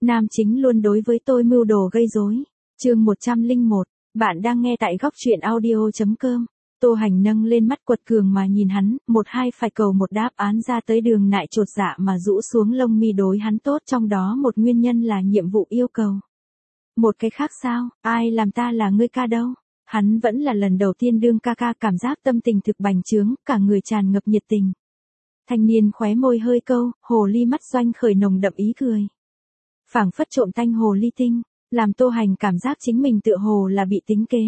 Nam chính luôn đối với tôi mưu đồ gây rối. Chương 101, bạn đang nghe tại góc truyện audio.com. Tô Hành nâng lên mắt quật cường mà nhìn hắn, một hai phải cầu một đáp án ra tới. Đường Nại chột dạ mà rũ xuống lông mi đối hắn tốt, trong đó một nguyên nhân là nhiệm vụ yêu cầu. Một cái khác sao, ai làm ta là ngươi ca đâu? Hắn vẫn là lần đầu tiên đương ca ca, cảm giác tâm tình thực bành trướng, cả người tràn ngập nhiệt tình. Thanh niên khóe môi hơi câu, hồ ly mắt doanh khởi nồng đậm ý cười. Phảng phất trộm tanh hồ ly tinh, làm Tô Hành cảm giác chính mình tựa hồ là bị tính kế.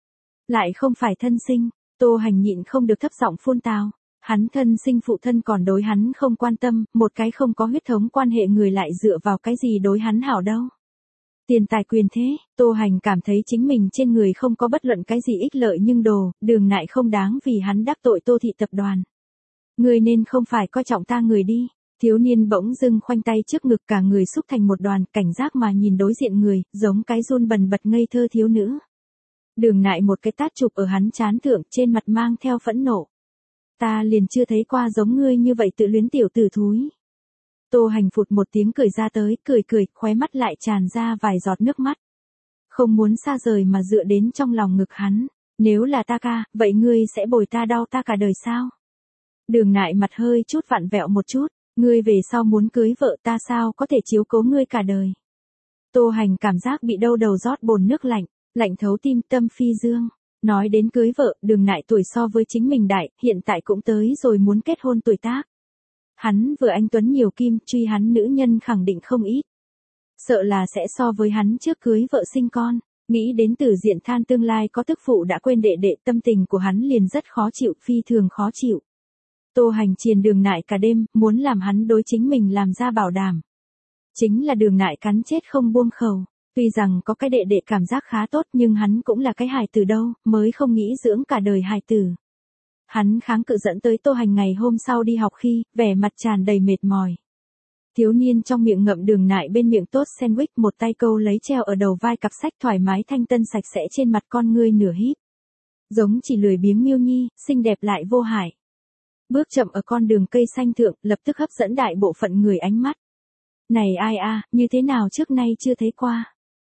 Lại không phải thân sinh, Tô Hành nhịn không được thấp giọng phun tào. Hắn thân sinh phụ thân còn đối hắn không quan tâm, một cái không có huyết thống quan hệ người lại dựa vào cái gì đối hắn hảo đâu. Tiền tài quyền thế, Tô Hành cảm thấy chính mình trên người không có bất luận cái gì ích lợi, nhưng Đường Nại không đáng vì hắn đắc tội Tô thị tập đoàn. Người nên không phải coi trọng ta người đi. Thiếu niên bỗng dưng khoanh tay trước ngực, cả người xúc thành một đoàn, cảnh giác mà nhìn đối diện người, giống cái run bần bật ngây thơ thiếu nữ. Đường Nại một cái tát chụp ở hắn trán thượng, trên mặt mang theo phẫn nộ. Ta liền chưa thấy qua giống ngươi như vậy tự luyến tiểu tử thúi. Tô Hành phụt một tiếng cười ra tới, cười, khóe mắt lại tràn ra vài giọt nước mắt. Không muốn xa rời mà dựa đến trong lòng ngực hắn. Nếu là ta ca, vậy ngươi sẽ bồi ta đau ta cả đời sao? Đường Nại mặt hơi chút vặn vẹo một chút. Ngươi về sau muốn cưới vợ, ta sao có thể chiếu cố ngươi cả đời? Tô Hành cảm giác bị đâu đầu rót bồn nước lạnh, lạnh thấu tim, tâm phi dương. Nói đến cưới vợ, Đường Nại tuổi so với chính mình đại, hiện tại cũng tới rồi muốn kết hôn tuổi tác. Hắn vừa anh tuấn nhiều kim, truy hắn nữ nhân khẳng định không ít. Sợ là sẽ so với hắn trước cưới vợ sinh con. Nghĩ đến Từ Diện than tương lai có tức phụ đã quên đệ đệ, tâm tình của hắn liền rất khó chịu, phi thường khó chịu. Tô Hành triền Đường Nại cả đêm, muốn làm hắn đối chính mình làm ra bảo đảm. Chính là Đường Nại cắn chết không buông khẩu. Tuy rằng có cái đệ đệ cảm giác khá tốt, nhưng hắn cũng là cái hài tử đâu, mới không nghĩ dưỡng cả đời hài tử. Hắn kháng cự dẫn tới Tô Hành ngày hôm sau đi học khi, vẻ mặt tràn đầy mệt mỏi. Thiếu niên trong miệng ngậm Đường Nại bên miệng tốt sandwich, một tay câu lấy treo ở đầu vai cặp sách thoải mái thanh tân sạch sẽ, trên mặt con ngươi nửa híp. Giống chỉ lười biếng miêu nhi, xinh đẹp lại vô hại. Bước chậm ở con đường cây xanh thượng, lập tức hấp dẫn đại bộ phận người ánh mắt. Này ai a, như thế nào trước nay chưa thấy qua.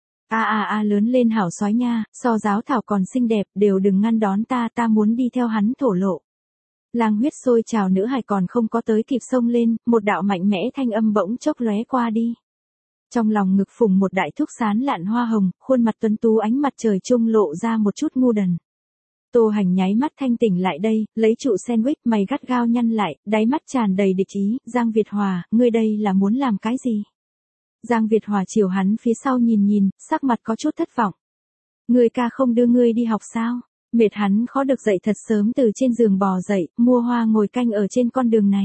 Lớn lên hảo soái nha, so giáo thảo còn xinh đẹp, đều đừng ngăn đón ta, ta muốn đi theo hắn thổ lộ. Lang huyết sôi trào nữ hài còn không có tới kịp xông lên, một đạo mạnh mẽ thanh âm bỗng chốc lóe qua đi. Trong lòng ngực phùng một đại thúc sán lạn hoa hồng, khuôn mặt tuấn tú ánh mặt trời trung lộ ra một chút ngu đần. Tô Hành nháy mắt thanh tỉnh lại đây, lấy trụ sandwich, mày gắt gao nhăn lại, đáy mắt tràn đầy địch ý. Giang Việt Hòa, ngươi đây là muốn làm cái gì? Giang Việt Hòa chiều hắn phía sau nhìn, sắc mặt có chút thất vọng. Ngươi ca không đưa ngươi đi học sao? Mệt hắn khó được dậy thật sớm từ trên giường bò dậy, mua hoa ngồi canh ở trên con đường này.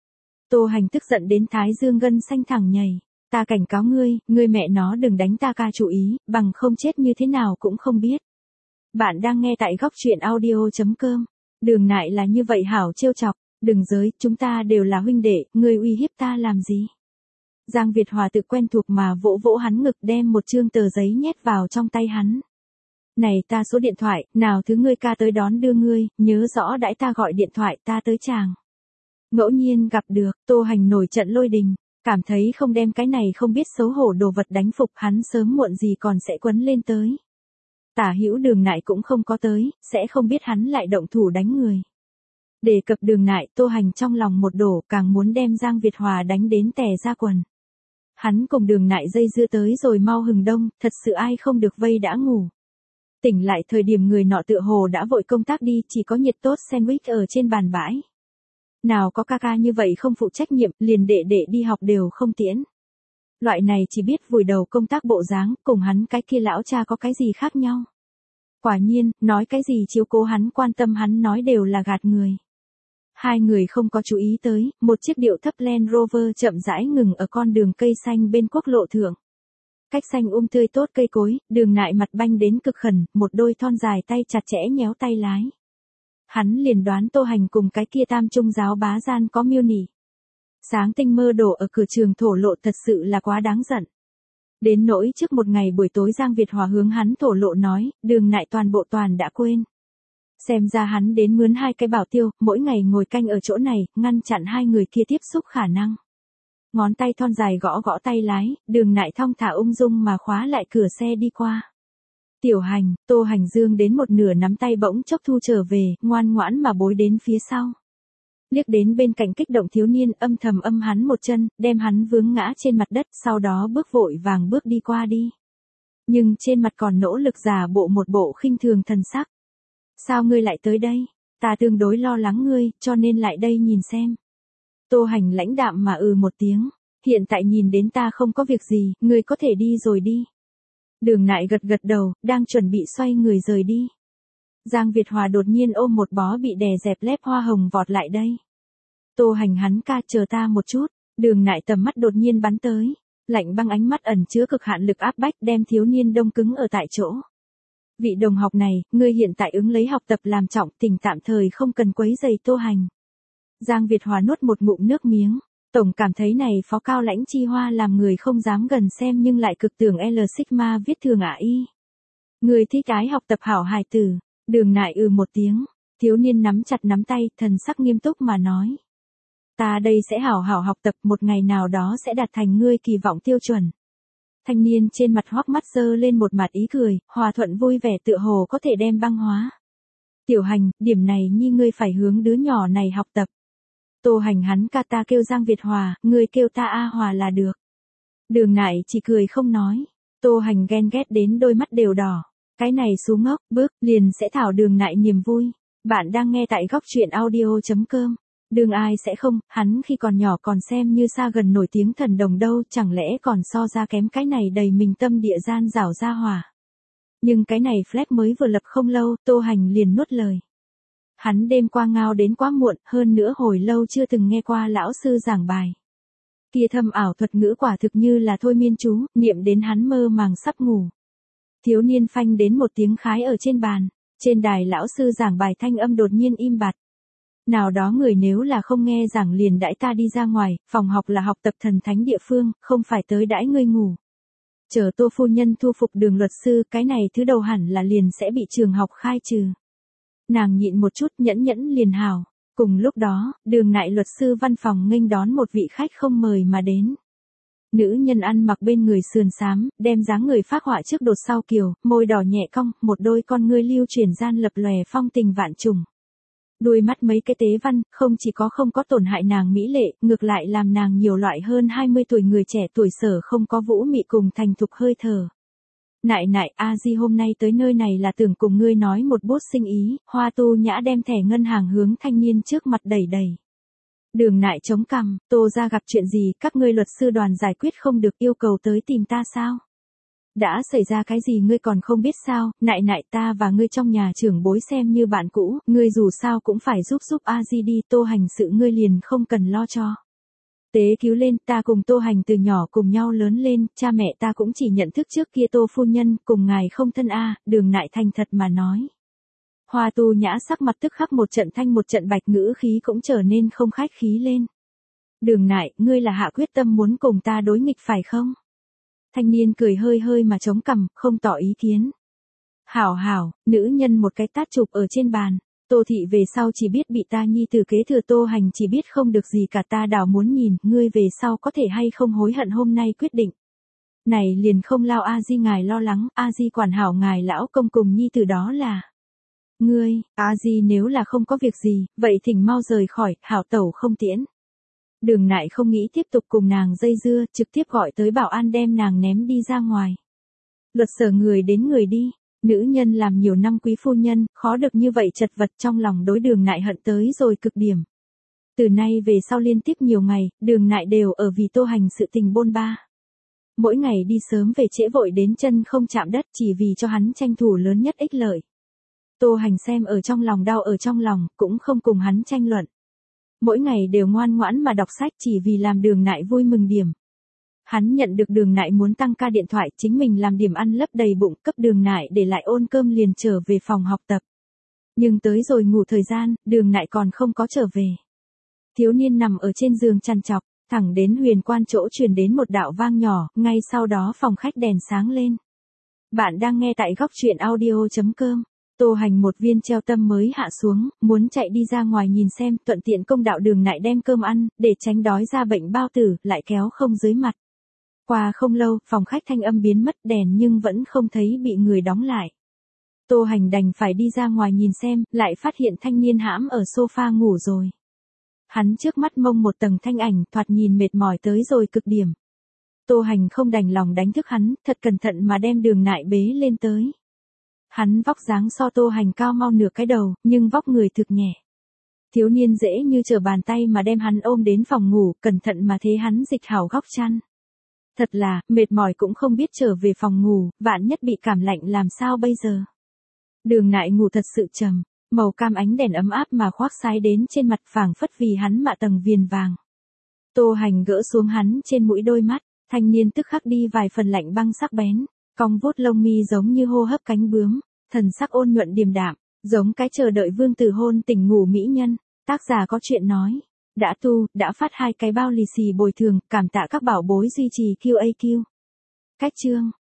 Tô Hành tức giận đến thái dương gân xanh thẳng nhảy. Ta cảnh cáo ngươi, ngươi mẹ nó đừng đánh ta ca chủ ý, bằng không chết như thế nào cũng không biết. Bạn đang nghe tại góc truyện audio.com. Đường Nại là như vậy hảo trêu chọc, đừng giới, chúng ta đều là huynh đệ, ngươi uy hiếp ta làm gì? Giang Việt Hòa tự quen thuộc mà vỗ vỗ hắn ngực, đem một chương tờ giấy nhét vào trong tay hắn. Này ta số điện thoại, nào thứ ngươi ca tới đón đưa ngươi, nhớ rõ đãi ta gọi điện thoại ta tới chàng. Ngẫu nhiên gặp được, Tô Hành nổi trận lôi đình, cảm thấy không đem cái này không biết xấu hổ đồ vật đánh phục hắn sớm muộn gì còn sẽ quấn lên tới. Tả hữu Đường Nại cũng không có tới, sẽ không biết hắn lại động thủ đánh người. Đề cập Đường Nại, Tô Hành trong lòng một đổ, càng muốn đem Giang Việt Hòa đánh đến tè ra quần. Hắn cùng Đường Nại dây dưa tới rồi mau hừng đông, thật sự ai không được vây đã ngủ. Tỉnh lại thời điểm người nọ tựa hồ đã vội công tác đi, chỉ có nhiệt tốt sandwich ở trên bàn bãi. Nào có ca ca như vậy không phụ trách nhiệm, liền đệ đệ đi học đều không tiễn. Loại này chỉ biết vùi đầu công tác bộ dáng, cùng hắn cái kia lão cha có cái gì khác nhau. Quả nhiên, nói cái gì chiếu cố hắn quan tâm hắn nói đều là gạt người. Hai người không có chú ý tới, một chiếc điệu thấp Land Rover chậm rãi ngừng ở con đường cây xanh bên quốc lộ thượng. Cách xanh tươi tốt cây cối, Đường Nại mặt banh đến cực khẩn, một đôi thon dài tay chặt chẽ nhéo tay lái. Hắn liền đoán Tô Hành cùng cái kia tam trung giáo bá gian có mưu nỉ. Sáng tinh mơ đổ ở cửa trường thổ lộ thật sự là quá đáng giận. Đến nỗi trước một ngày buổi tối Giang Việt Hòa hướng hắn thổ lộ nói, Đường Nại toàn bộ đã quên. Xem ra hắn đến mướn hai cái bảo tiêu, mỗi ngày ngồi canh ở chỗ này, ngăn chặn hai người kia tiếp xúc khả năng. ngón tay thon dài gõ gõ tay lái, Đường Nại thong thả ung dung mà khóa lại cửa xe đi qua. Tiểu Hành, Tô Hành Dương đến một nửa nắm tay bỗng chốc thu trở về, ngoan ngoãn mà bối đến phía sau. Liếc đến bên cạnh kích động thiếu niên, âm thầm âm hắn một chân, đem hắn vướng ngã trên mặt đất, sau đó bước vội vàng bước đi qua đi. Nhưng trên mặt còn nỗ lực giả bộ một bộ khinh thường thần sắc. Sao ngươi lại tới đây? Ta tương đối lo lắng ngươi, cho nên lại đây nhìn xem. Tô Hành lãnh đạm mà một tiếng. Hiện tại nhìn đến ta không có việc gì, ngươi có thể đi rồi đi. Đường Nại gật gật đầu, đang chuẩn bị xoay người rời đi. Giang Việt Hòa đột nhiên ôm một bó bị đè dẹp lép hoa hồng vọt lại đây. Tô Hành hắn ca, chờ ta một chút. Đường Nại tầm mắt đột nhiên bắn tới. Lạnh băng ánh mắt ẩn chứa cực hạn lực áp bách đem thiếu niên đông cứng ở tại chỗ. Vị đồng học này, ngươi hiện tại ứng lấy học tập làm trọng, tình tạm thời không cần quấy rầy Tô Hành. Giang Việt Hòa nuốt một ngụm nước miếng. Tổng cảm thấy này phó cao lãnh chi hoa làm người không dám gần xem nhưng lại cực tưởng L Sigma viết thường y. Người thích ái học tập hảo hài tử. Đường Nại một tiếng. Thiếu niên nắm chặt nắm tay, thần sắc nghiêm túc mà nói. Ta đây sẽ hảo hảo học tập, một ngày nào đó sẽ đạt thành ngươi kỳ vọng tiêu chuẩn. Thanh niên trên mặt hoắc mắt giơ lên một mặt ý cười, hòa thuận vui vẻ tựa hồ có thể đem băng hóa. Tiểu Hành, điểm này nhi ngươi phải hướng đứa nhỏ này học tập. Tô Hành hắn ca, ta kêu Giang Việt Hòa, ngươi kêu ta A Hòa là được. Đường Nại chỉ cười không nói. Tô Hành ghen ghét đến đôi mắt đều đỏ. Cái này xú ngốc, bước, liền sẽ thảo Đường Nại niềm vui. Bạn đang nghe tại góc truyện audio.com. Đường ai sẽ không, hắn khi còn nhỏ còn xem như xa gần nổi tiếng thần đồng đâu, chẳng lẽ còn so ra kém cái này đầy mình tâm địa gian rảo ra hỏa. Nhưng cái này flag mới vừa lập không lâu, Tô Hành liền nuốt lời. Hắn đêm qua ngao đến quá muộn, hơn nữa hồi lâu chưa từng nghe qua lão sư giảng bài. Kia thâm ảo thuật ngữ quả thực như là thôi miên chú, niệm đến hắn mơ màng sắp ngủ. Thiếu niên phanh đến một tiếng khái ở trên bàn, trên đài lão sư giảng bài thanh âm đột nhiên im bặt. Nào đó người nếu là không nghe giảng liền đãi ta đi ra ngoài, phòng học là học tập thần thánh địa phương, không phải tới đãi ngươi ngủ. Chờ Tô phu nhân thu phục Đường luật sư, cái này thứ đầu hẳn là liền sẽ bị trường học khai trừ. Nàng nhịn một chút, nhẫn nhẫn liền hào. Cùng lúc đó, Đường Nại luật sư văn phòng nghênh đón một vị khách không mời mà đến. Nữ nhân ăn mặc bên người sườn xám, đem dáng người phác họa trước đột sau kiều, môi đỏ nhẹ cong, một đôi con ngươi lưu chuyển gian lập lòe phong tình vạn trùng. Đuôi mắt mấy cái tế văn, không chỉ không có tổn hại nàng mỹ lệ, ngược lại làm nàng nhiều loại hơn 20 tuổi người trẻ tuổi sở không có vũ mị cùng thành thục hơi thở. Nại nại, A Di hôm nay tới nơi này là tưởng cùng ngươi nói một bút sinh ý, Hoa Tu Nhã đem thẻ ngân hàng hướng thanh niên trước mặt đẩy đẩy. Đường Nại chống cằm, Tô ra gặp chuyện gì, các ngươi luật sư đoàn giải quyết không được, yêu cầu tới tìm ta sao? Đã xảy ra cái gì ngươi còn không biết sao? Nại nại, ta và ngươi trong nhà trưởng bối xem như bạn cũ, ngươi dù sao cũng phải giúp A Di đi, Tô Hành sự ngươi liền không cần lo cho. Tế cứu lên, ta cùng Tô Hành từ nhỏ cùng nhau lớn lên, cha mẹ ta cũng chỉ nhận thức trước kia Tô phu nhân, cùng ngài không thân a. Đường Nại thành thật mà nói. Hoa Tu Nhã sắc mặt tức khắc một trận thanh một trận bạch, ngữ khí cũng trở nên không khách khí lên. Đường Nại, ngươi là hạ quyết tâm muốn cùng ta đối nghịch phải không? Thanh niên cười hơi hơi mà chống cằm, không tỏ ý kiến. Hảo hảo, nữ nhân một cái tát chụp ở trên bàn. Tô thị về sau chỉ biết bị ta nhi tử kế thừa, Tô Hành chỉ biết không được gì cả, ta đảo muốn nhìn, ngươi về sau có thể hay không hối hận hôm nay quyết định. Này liền không lao A Di ngài lo lắng, A Di quản hảo ngài lão công cùng nhi tử đó là. Ngươi, A Di nếu là không có việc gì, vậy thỉnh mau rời khỏi, hảo tẩu không tiễn. Đường Nại không nghĩ tiếp tục cùng nàng dây dưa, trực tiếp gọi tới bảo an đem nàng ném đi ra ngoài. Luật sở người đến người đi. Nữ nhân làm nhiều năm quý phu nhân, khó được như vậy chật vật, trong lòng đối Đường Nại hận tới rồi cực điểm. Từ nay về sau liên tiếp nhiều ngày, Đường Nại đều ở vì Tô Hành sự tình bôn ba. Mỗi ngày đi sớm về trễ, vội đến chân không chạm đất, chỉ vì cho hắn tranh thủ lớn nhất ích lợi. Tô Hành xem ở trong lòng, đau ở trong lòng, cũng không cùng hắn tranh luận. Mỗi ngày đều ngoan ngoãn mà đọc sách, chỉ vì làm Đường Nại vui mừng điểm. Hắn nhận được Đường Nại muốn tăng ca điện thoại, chính mình làm điểm ăn lấp đầy bụng, cấp Đường Nại để lại ôn cơm liền trở về phòng học tập. Nhưng tới rồi ngủ thời gian, Đường Nại còn không có trở về. Thiếu niên nằm ở trên giường chằn chọc, thẳng đến huyền quan chỗ truyền đến một đạo vang nhỏ, ngay sau đó phòng khách đèn sáng lên. Bạn đang nghe tại góc truyện audio.com. Tô Hành một viên treo tâm mới hạ xuống, muốn chạy đi ra ngoài nhìn xem, thuận tiện công đạo Đường Nại đem cơm ăn, để tránh đói ra bệnh bao tử, lại kéo không dưới mặt. Qua không lâu, phòng khách thanh âm biến mất đèn nhưng vẫn không thấy bị người đóng lại. Tô Hành đành phải đi ra ngoài nhìn xem, lại phát hiện thanh niên hãm ở sofa ngủ rồi. Hắn trước mắt mông một tầng thanh ảnh, thoạt nhìn mệt mỏi tới rồi cực điểm. Tô Hành không đành lòng đánh thức hắn, thật cẩn thận mà đem Đường Nại bế lên tới. Hắn vóc dáng so Tô Hành cao mau nửa cái đầu, nhưng vóc người thực nhẹ. Thiếu niên dễ như trở bàn tay mà đem hắn ôm đến phòng ngủ, cẩn thận mà thế hắn dịch hảo góc chăn. Thật là, mệt mỏi cũng không biết trở về phòng ngủ, vạn nhất bị cảm lạnh làm sao bây giờ. Đường Nại ngủ thật sự trầm, màu cam ánh đèn ấm áp mà khoác sái đến trên mặt phảng phất vì hắn mạ tầng viền vàng. Tô Hành gỡ xuống hắn trên mũi đôi mắt, thanh niên tức khắc đi vài phần lạnh băng sắc bén, cong vuốt lông mi giống như hô hấp cánh bướm, thần sắc ôn nhuận điềm đạm, giống cái chờ đợi vương tử hôn tỉnh ngủ mỹ nhân. Tác giả có chuyện nói, đã phát 2 cái bao lì xì bồi thường, cảm tạ các bảo bối duy trì QAQ. Cách chương